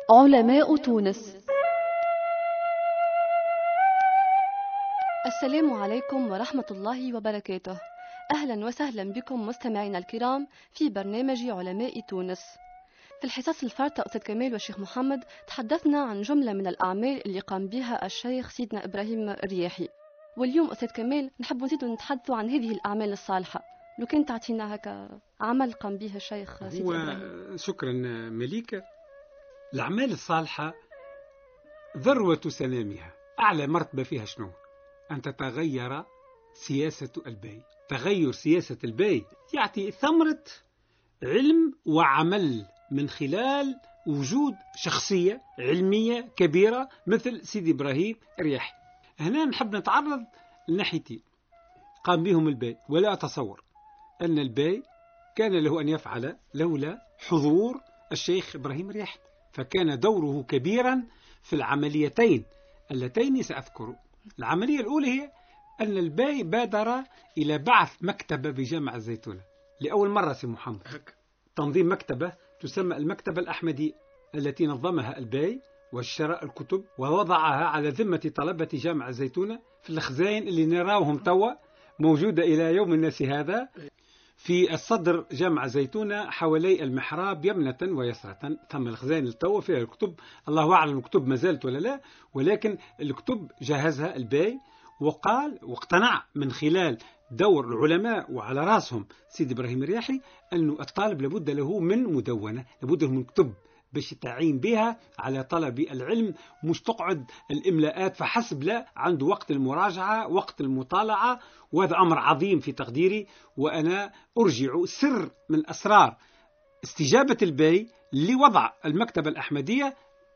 علماء تونس. السلام عليكم ورحمة الله وبركاته. أهلا وسهلا بكم مستمعينا الكرام في برنامج علماء تونس. في الحصص الفارطة أستاذ كمال والشيخ محمد تحدثنا عن جملة من الأعمال اللي قام بها الشيخ سيدنا إبراهيم الرياحي، واليوم أستاذ كمال نحب نزيد نتحدثوا عن هذه الأعمال الصالحة. لو كنت تعطينا هكا عمل قام به الشيخ سيدنا إبراهيم. شكرا مليكة. الأعمال الصالحة ذروة سنامها، أعلى مرتبة فيها شنو؟ أن تتغير سياسة البي. تغير سياسة البي يعطي ثمرة علم وعمل من خلال وجود شخصية علمية كبيرة مثل سيدي إبراهيم الرياحي. هنا نحب نتعرض لناحيتين قام بهم البي، ولا أتصور أن البي كان له أن يفعل لولا حضور الشيخ إبراهيم الرياحي، فكان دوره كبيرا في العمليتين اللتين سأذكر. العملية الأولى هي أن البي بادر إلى بعث مكتبة بجامع الزيتونة لأول مرة سي محمد، تنظيم مكتبة تسمى المكتبة الأحمدية التي نظمها البي وشراء الكتب ووضعها على ذمة طلبة جامع الزيتونة في الخزائن اللي نراوهم توا موجودة إلى يوم الناس هذا في الصدر جامع الزيتونة حوالي المحراب يمنة ويسرة. ثم الخزائن التوا فيها الكتب، الله أعلم الكتب ما زالت ولا لا، ولكن الكتب جهزها البي وقال واقتنع من خلال دور العلماء وعلى راسهم سيد إبراهيم الرياحي أنه الطالب لابد له من مدونة، لابد له من كتب باش تعين بها على طلب العلم، مش تقعد الإملاءات فحسب، لا، عنده وقت المراجعة وقت المطالعة، وهذا أمر عظيم في تقديري. وأنا أرجع سر من أسرار استجابة البي لوضع المكتبة الأحمدية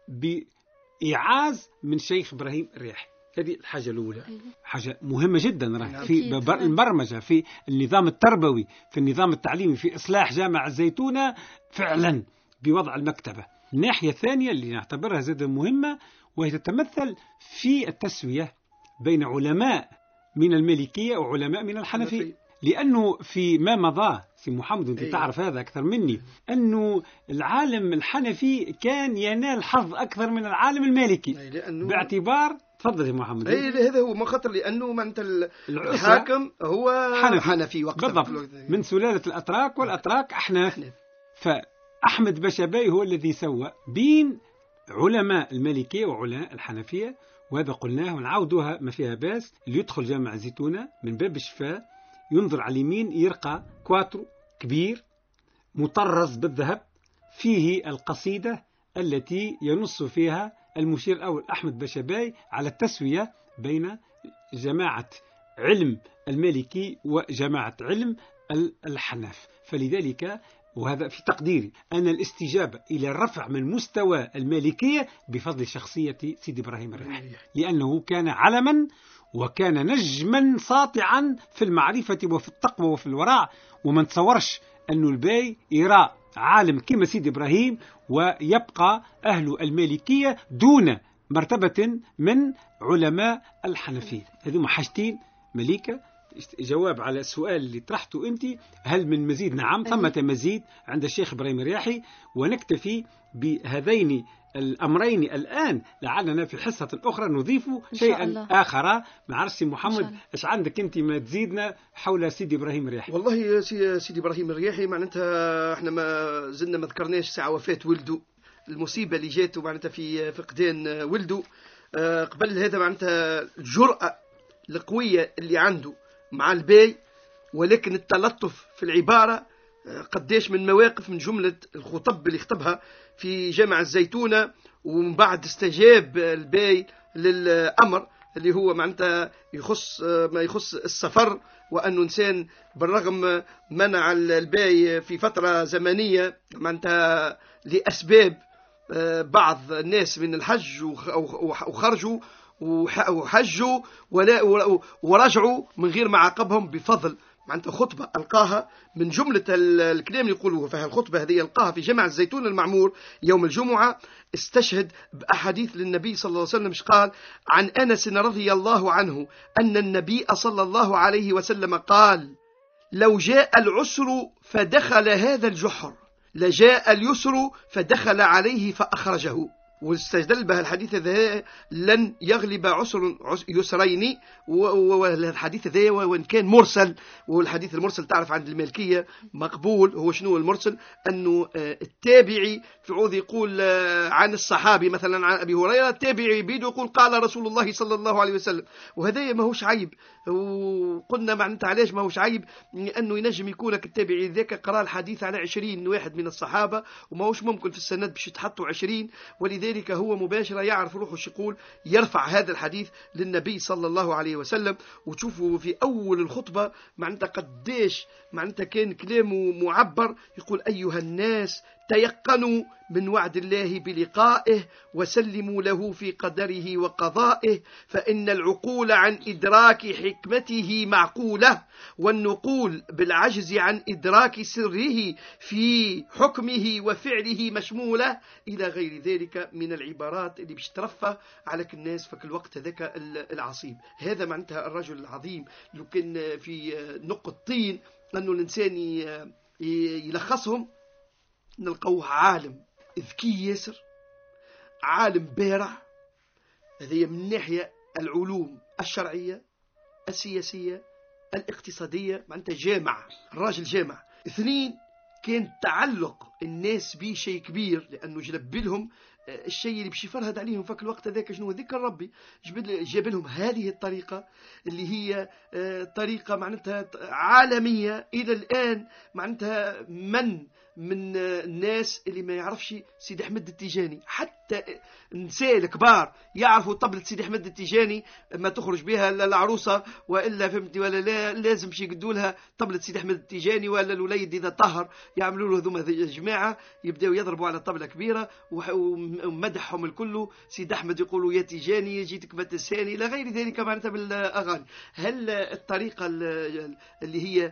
بإعاز من شيخ إبراهيم الرياحي. هذه الحاجة الأولى، حاجة مهمة جدا في البرمجة، في النظام التربوي، في النظام التعليمي، في إصلاح جامع الزيتونة فعلا بوضع المكتبة. الناحية الثانية اللي نعتبرها زادة مهمة وهي تتمثل في التسوية بين علماء من المالكية وعلماء من الحنفية، لأنه في ما مضى سي محمد أنت تعرف هذا أكثر مني أنه العالم الحنفي كان ينال حظ أكثر من العالم المالكي باعتبار، تفضل يا محمد. هذا هو ما خطر، لأنه من الحاكم هو حنفي بالضبط من سلالة الأتراك، والأتراك أحناف. فأحمد بشبي هو الذي سوى بين علماء المالكية وعلماء الحنفية، وهذا قلناه ونعودها ما فيها باس. اللي يدخل جامع الزيتونة من باب الشفاء ينظر على اليمين يرقى كواترو كبير مطرز بالذهب فيه القصيدة التي ينص فيها المشير الأول أحمد بشبي على التسوية بين جماعة علم المالكي وجماعة علم الحناف. فلذلك وهذا في تقديري أن الاستجابة إلى الرفع من مستوى المالكية بفضل شخصية سيدي إبراهيم الرياحي، لأنه كان علما وكان نجما ساطعا في المعرفة وفي التقوى وفي الورع، وما تصورش أنه البي يرى عالم كما سيدي إبراهيم ويبقى أهل المالكية دون مرتبة من علماء الحنفية. هذه حاجتين مليكة. جواب على السؤال اللي طرحته أنت، هل من مزيد؟ نعم، ثمة مزيد عند الشيخ إبراهيم الرياحي، ونكتفي بهذين الأمرين الآن، لعلنا في حصة أخرى نضيف شيئا آخر. ما عرفش محمد إيش عندك أنت ما تزيدنا حول سيدي إبراهيم الرياحي؟ والله سيدي إبراهيم الرياحي معناتها احنا ما زلنا ما ذكرناش ساعة وفاة ولده، المصيبة اللي جاته معناتها في فقدان ولده. قبل هذا معناتها الجرأة القوية اللي عنده مع البي، ولكن التلطف في العبارة قديش من مواقف من جملة الخطب اللي خطبها في جامع الزيتونة، ومن بعد استجاب البي للأمر اللي هو معناتها ما يخص السفر، وأنه إنسان بالرغم منع البي في فترة زمنية معناتها لأسباب بعض الناس من الحج وخرجوا وحجوا ورجعوا من غير ما عاقبهم بفضل معناتها خطبة ألقاها. من جملة الكلام اللي يقولوه فيها الخطبة هذه ألقاها في جامع الزيتون المعمور يوم الجمعة، استشهد بأحاديث للنبي صلى الله عليه وسلم. قال عن أنس رضي الله عنه أن النبي صلى الله عليه وسلم قال: لو جاء العسر فدخل هذا الجحر لجاء اليسر فدخل عليه فأخرجه. واستدل بها الحديث ذا لن يغلب عسر يسرين. والحديث ذا وإن كان مرسل، والحديث المرسل تعرف عند المالكية مقبول. هو شنو المرسل؟ أنه التابعي في عوض يقول عن الصحابي مثلا عن أبي هريرة، التابعي بيده يقول قال رسول الله صلى الله عليه وسلم، وهذا ما هوش عيب. وقلنا معناتها علاش ما هوش عيب؟ أنه ينجم يكونك التابعي ذاك قرأ الحديث على 20 واحد من الصحابة، وما هوش ممكن في السند باش يتحطوا 20، ولذلك هو مباشرة يعرف روحه يقول، يرفع هذا الحديث للنبي صلى الله عليه وسلم. وتشوفوا في أول الخطبة معناتها قديش معناتها كان كلامه معبر، يقول أيها الناس تيقنوا من وعد الله بلقائه وسلموا له في قدره وقضائه، فإن العقول عن إدراك حكمته معقولة، والنقول بالعجز عن إدراك سره في حكمه وفعله مشمولة، إلى غير ذلك من العبارات اللي باش ترفه على الناس في الوقت ذاك العصيب. هذا معناتها الرجل العظيم. لو كان في نقطتين أنه الإنسان يلخصهم، نلقوه عالم ذكي ياسر، عالم بارع، هذه من ناحية العلوم الشرعية السياسية الاقتصادية، معناتها جامع، الراجل جامع. اثنين، كان تعلق الناس به شيء كبير، لأنه جلب لهم الشيء اللي باش يفرهد عليهم فك الوقت ذاك شنو ذكر ربي. جاب لهم هذه الطريقة اللي هي طريقة معناتها عالمية إلى الآن. معناتها من الناس اللي ما يعرفش سيدي أحمد التيجاني، حتى النساء الكبار يعرفوا طبلة سيدي أحمد التيجاني ما تخرج بها العروسة وإلا فهمتي، ولا لا لازم شي يقدوا لها طبلة سيدي أحمد التيجاني، ولا الوليد إذا طهر يعملوا له ذوما جماعة يبدأوا يضربوا على طبلة كبيرة ومدحهم الكل. سيدي أحمد يقولوا يا تيجاني جيتك بتساني إلى غير ذلك معناتها بالأغاني. هل الطريقة اللي هي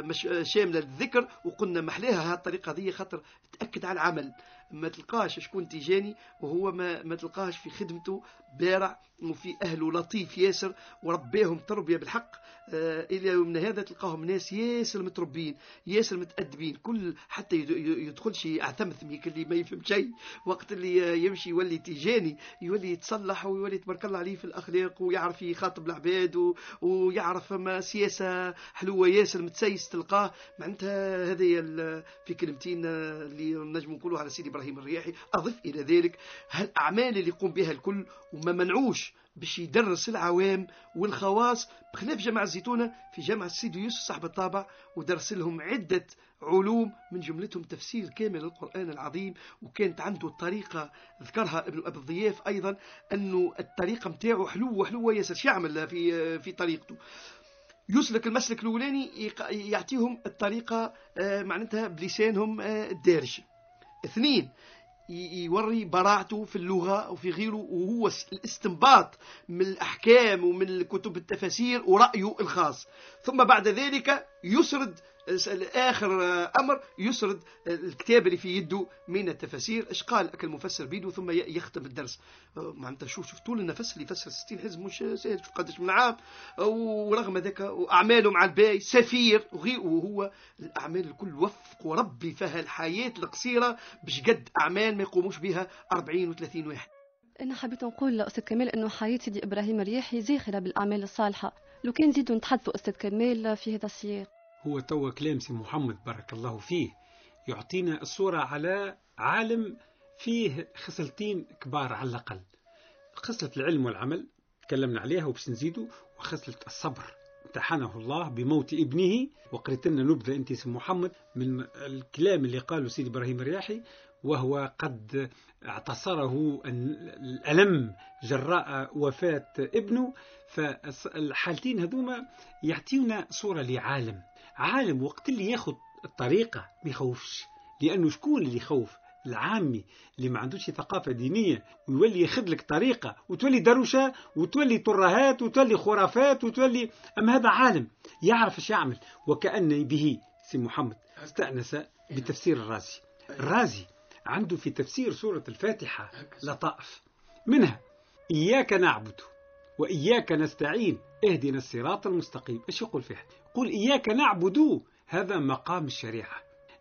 شاملة للذكر، وقلنا محلاها هالطريقة ذي خاطر تأكد على العمل، ما تلقاش شكون تيجاني وهو ما تلقاش في خدمته بارع وفي أهله لطيف ياسر وربيهم تربية بالحق. إلى يومنا هذا تلقاهم ناس ياسر متربين ياسر متأدبين، كل حتى يدخلش أعتمث ميك اللي ما يفهم شيء، وقت اللي يمشي يولي تيجاني يولي يتصلح ويولي تبارك الله عليه في الأخلاق، ويعرف يخاطب العباد ويعرف ما سياسة حلوة ياسر متسيس تلقاه. معناتها هذه في كلمتين اللي نجم نقولوا على سيدي إبراهيم الرياحي. أضف إلى ذلك هالأعمال اللي يقوم بها الكل وما منعوش باش يدرس العوام والخواص، بخلاف جامعة الزيتونة في جامعة السيد يوسف صاحب الطابع، ودرس لهم عدة علوم من جملتهم تفسير كامل القرآن العظيم. وكانت عنده الطريقة ذكرها ابن أبي الضياف أيضا، أنه الطريقة متاعه حلوة ياسر. شو يعمل في طريقته؟ يسلك المسلك الأولاني يعطيهم الطريقة معناتها بلسانهم الدارج. اثنين، يوري براعته في اللغة وفي غيره، وهو الاستنباط من الأحكام ومن كتب التفاسير ورأيه الخاص. ثم بعد ذلك يسرد آخر أمر، يسرد الكتاب اللي في يده من التفاسير، إيش قال أكل المفسر بيده، ثم يختم الدرس. معناتها شوف طول النفس اللي يفسر 60 حزب مش سهل، شوف قداش من عام، ورغم ذلك وأعماله مع الباي سفير وهو الأعمال الكل وفق وربي فيها الحياة القصيرة باش قد أعمال ما يقوموش بها 40 و30 واحد. أنا حبيت نقول لأستاذ كمال أنه حياة سيدي إبراهيم الرياحي زاخرة بالأعمال الصالحة. لو كان زيدوا نتحدثوا أستاذ كمال في هذا السياق. هو توا كلام سي محمد بارك الله فيه يعطينا الصورة على عالم فيه خصلتين كبار على الأقل، خصلة العلم والعمل تكلمنا عليها وبس نزيدوا، وخصلة الصبر امتحنه الله بموت ابنه. وقريت لنا نبذة أنت سي محمد من الكلام اللي قاله سيدي إبراهيم الرياحي، وهو قد اعتصره الألم جراء وفاة ابنه. فالحالتين هذوما يعطينا صورة لعالم، عالم وقت اللي ياخذ الطريقة ما يخوفش، لأنه شكون اللي يخوف؟ العامي اللي ما عندوش ثقافة دينية ويولي ياخذ لك طريقة وتولي دروشة وتولي ترهات وتولي خرافات وتولي. أما هذا عالم يعرف ايش يعمل. وكأن به سي محمد استأنس بتفسير الرازي عنده في تفسير سورة الفاتحة لطائف منها إياك نعبد وإياك نستعين اهدنا الصراط المستقيم. ايش يقول فيها؟ يقول إياك نعبد، هذا مقام الشريعة،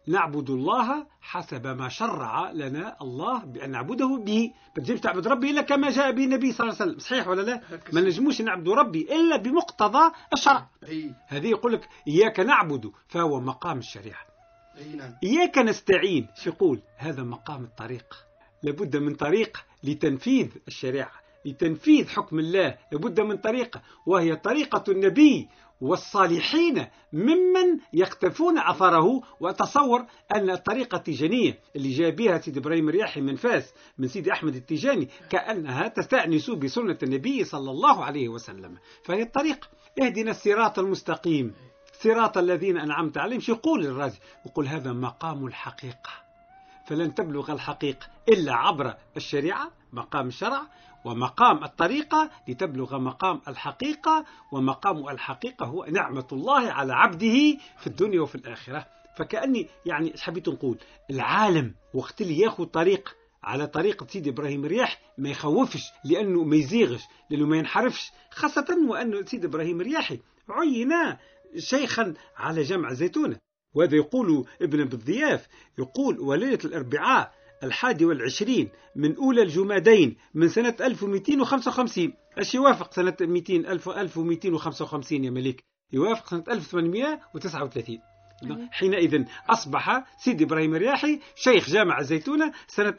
نعبد الله حسب ما شرع لنا الله بأن نعبده به. ما تجيش تعبد ربي إلا كما جاء به النبي صلى الله عليه وسلم، صحيح ولا لا؟ ما نجموش نعبد ربي إلا بمقتضى الشرع. هذه يقول لك إياك نعبد فهو مقام الشريعة. إياك نستعين شو يقول؟ هذا مقام الطريق. لابد من طريق لتنفيذ الشريعة، لتنفيذ حكم الله، لابد من طريقة، وهي طريقة النبي والصالحين ممن يقتفون أثره. وأتصور أن الطريقة التيجانية اللي جاء بها سيدي إبراهيم الرياحي من فاس من سيدي أحمد التيجاني كأنها تستأنس بسنة النبي صلى الله عليه وسلم. فهي الطريق. اهدنا الصراط المستقيم صراط الذين أنعمت عليهم. شو يقول الرازي؟ يقول هذا مقام الحقيقة، فلن تبلغ الحقيقة إلا عبر الشريعة، مقام الشرع، ومقام الطريقة لتبلغ مقام الحقيقة. ومقام الحقيقة هو نعمة الله على عبده في الدنيا وفي الآخرة. فكأني يعني حبيت نقول العالم وقت اللي ياخذ طريق على طريقة سيدي إبراهيم الرياحي ما يخوفش، لأنه ما يزيغش، لأنه ما ينحرفش، خاصة وأنه سيدي إبراهيم الرياحي عين شيخا على جمع زيتونة. وهذا يقول ابن أبي الضياف، يقول وليلة الأربعاء 21 من أولى الجمادين من سنة 1255. ايش يوافق سنة 1255 يا مليك؟ يوافق سنة 1839. حينئذ أصبح سيدي إبراهيم الرياحي شيخ جامع الزيتونة سنة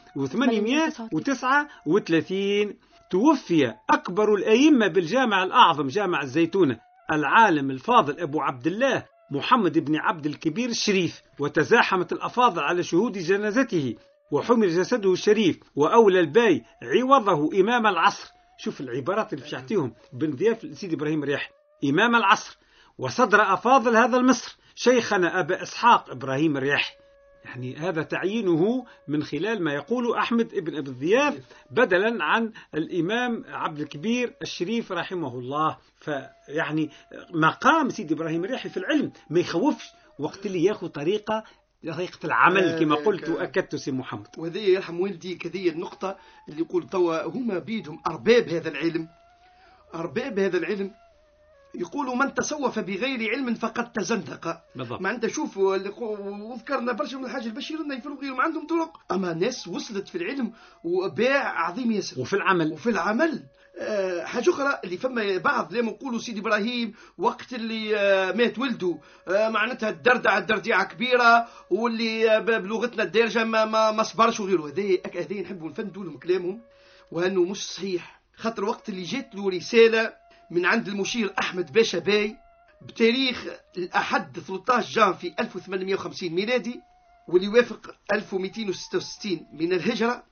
1839. توفي أكبر الأئمة بالجامع الأعظم جامع الزيتونة العالم الفاضل أبو عبد الله محمد بن عبد الكبير الشريف، وتزاحمت الأفاضل على شهود جنازته، وحمل جسده الشريف، وأولى الباي عوضه إمام العصر. شوف العبارات اللي بشعتيهم بن ضياف سيدي إبراهيم الرياحي، إمام العصر وصدر أفاضل هذا المصر شيخنا أبا إسحاق إبراهيم الرياحي. يعني هذا تعيينه من خلال ما يقول أحمد ابن أبي الضياف بدلا عن الإمام عبد الكبير الشريف رحمه الله. فيعني مقام سيدي إبراهيم الرياحي في العلم ما يخوفش وقت اللي ياخذ طريقة العمل كما قلت وأكدت سي محمد. وهذه يرحم والدي كذية النقطة اللي يقول توا هما بيدهم أرباب هذا العلم، أرباب هذا العلم. يقولوا من تصوف بغير علم فقد تزندق. ما انت شوف وذكرنا برشا من الحاج البشير انه يفرقوا غيرهم عندهم طرق، اما ناس وصلت في العلم وباع عظيم ياسر وفي العمل حاجه اخرى اللي فما بعض لما نقولوا سيدي ابراهيم وقت اللي مات ولده معناتها الدردعه كبيره، واللي بلغتنا الدارجه ما صبرش وغيره. هذه نحبوا نفندوا لهم كلامهم وانه مش صحيح. خاطر وقت اللي جات له رساله من عند المشير أحمد باشا باي بتاريخ الأحد 13 جانفي 1850 ميلادي، واللي يوافق 1266 من الهجرة.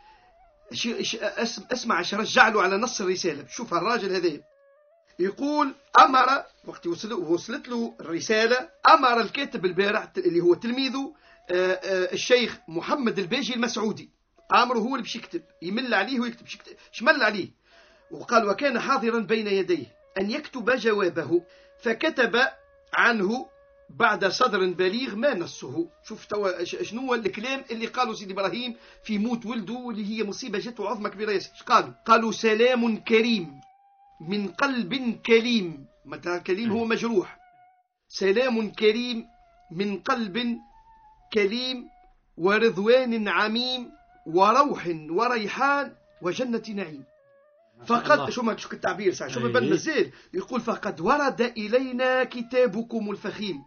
اسمع ايش رجع له على نص الرسالة. شوف الراجل هذا يقول أمر وقت وصلت له الرسالة، أمر الكاتب البارع اللي هو تلميذه الشيخ محمد الباجي المسعودي، أمره هو اللي باش يكتب، يمل عليه ويكتب شمل عليه. وقال وكان حاضرا بين يديه أن يكتب جوابه، فكتب عنه بعد صدر بليغ ما نصه. شوف توا شنو الكلام اللي قالوا سيدي إبراهيم في موت ولده، واللي هي مصيبة جته عظمى كبيرة ياسر. قالوا سلام كريم من قلب كليم. مثلا كليم هو مجروح. سلام كريم من قلب كليم ورضوان عميم وروح وريحان وجنة نعيم. فقد شو التعبير ساعة شو ببن مازال يقول فقد ورد إلينا كتابكم الفخيم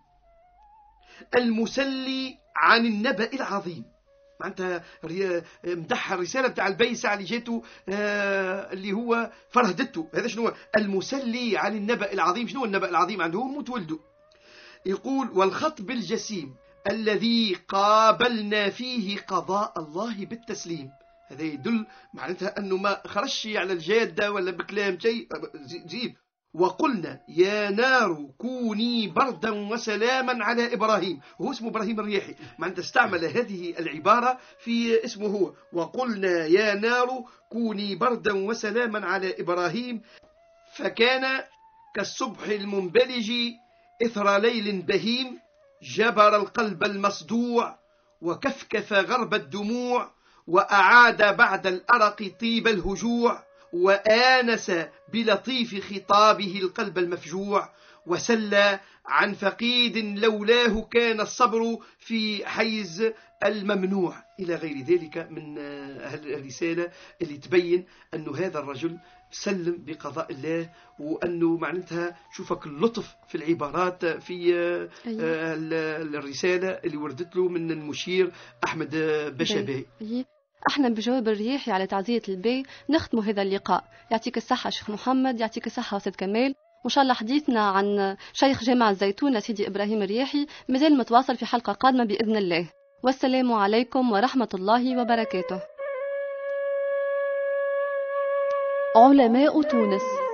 المسلي عن النبأ العظيم. معناتها مدح الرسالة بتاع البيسع اللي جاته اللي هو فرهدته. هذا شنو المسلي عن النبأ العظيم؟ شنو النبأ العظيم؟ عنده موت ولده. يقول والخطب الجسيم الذي قابلنا فيه قضاء الله بالتسليم. هذا يدل معناتها أنه ما خرجش على الجادة ولا بكلام شيء جيب. وقلنا يا نار كوني بردا وسلاما على إبراهيم. هو اسمه إبراهيم الرياحي، معناتها استعمل هذه العبارة في اسمه هو. وقلنا يا نار كوني بردا وسلاما على إبراهيم فكان كالصبح المنبلج إثر ليل بهيم جبر القلب المصدوع وكفكف غرب الدموع وأعاد بعد الأرق طيب الهجوع وآنس بلطيف خطابه القلب المفجوع، وسلى عن فقيد لولاه كان الصبر في حيز الممنوع، إلى غير ذلك من الرسالة اللي تبين أن هذا الرجل سلم بقضاء الله، وأنه معناتها شوفك اللطف في العبارات في الرسالة اللي وردت له من المشير أحمد بشابي. احنا بجواب الرياحي على تعزية البي نختم هذا اللقاء. يعطيك الصحة شيخ محمد، يعطيك الصحة أستاذ كمال، وإن شاء الله حديثنا عن شيخ جامع الزيتون سيدي إبراهيم الرياحي مازال متواصل في حلقة قادمة بإذن الله. والسلام عليكم ورحمة الله وبركاته. علماء تونس.